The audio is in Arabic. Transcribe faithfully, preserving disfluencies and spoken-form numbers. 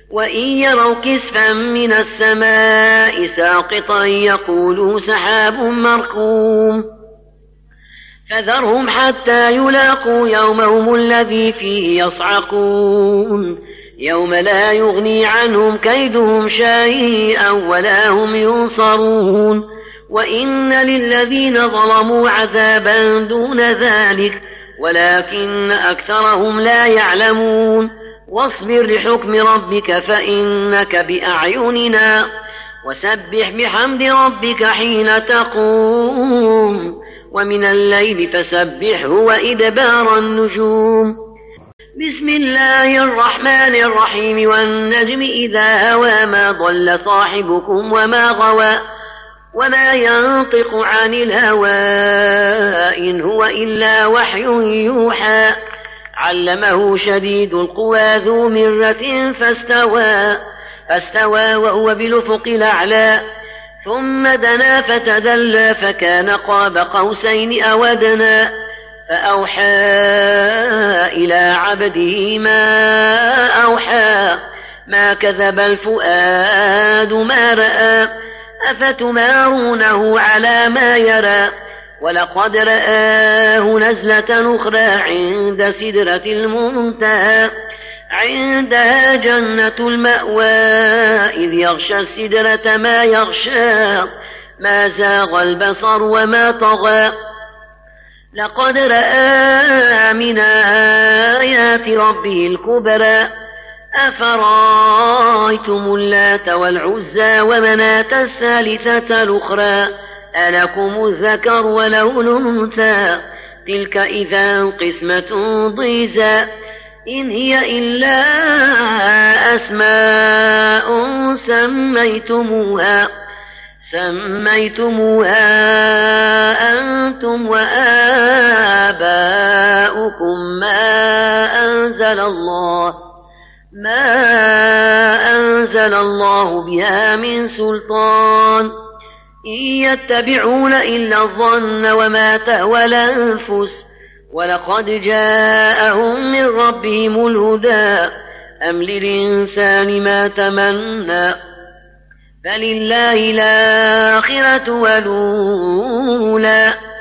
وإن يروا كسفا من السماء ساقطا يقولوا سحاب مركوم فذرهم حتى يلاقوا يومهم الذي فيه يصعقون يوم لا يغني عنهم كيدهم شيئا ولا هم ينصرون وإن للذين ظلموا عذابا دون ذلك ولكن أكثرهم لا يعلمون واصبر لحكم ربك فإنك بأعيننا وسبح بحمد ربك حين تقوم ومن الليل فسبحه وإدبار النجوم بسم الله الرحمن الرحيم والنجم إذا هوى ما ضل صاحبكم وما غوى وما ينطق عن الهوى إن هو إلا وحي يوحى علمه شديد القوى ذو مرة فاستوى فاستوى وهو بالأفق الأعلى ثم دنا فتدلى فكان قاب قوسين أو أدنى فأوحى إلى عبده ما أوحى ما كذب الفؤاد ما رأى أفتمارونه على ما يرى ولقد رآه نزلة أخرى عند سدرة المنتهى عندها جنة المأوى إذ يغشى السدرة ما يغشى ما زاغ البصر وما طغى لقد رأى من آيات ربه الكبرى أفرأيتم اللات والعزى ومناة الثالثة الأخرى ألكم الذكر وله الأنثى تلك إذا قسمة ضيزى إن هي إلا أسماء سميتموها سميتموها أنتم وآباؤكم ما أنزل الله ما أنزل الله بها من سلطان إن يتبعون إلا الظن وما تهوى الأنفس ولقد جاءهم من ربهم الهدى أم للإنسان ما تمنى فلله الآخرة والأولى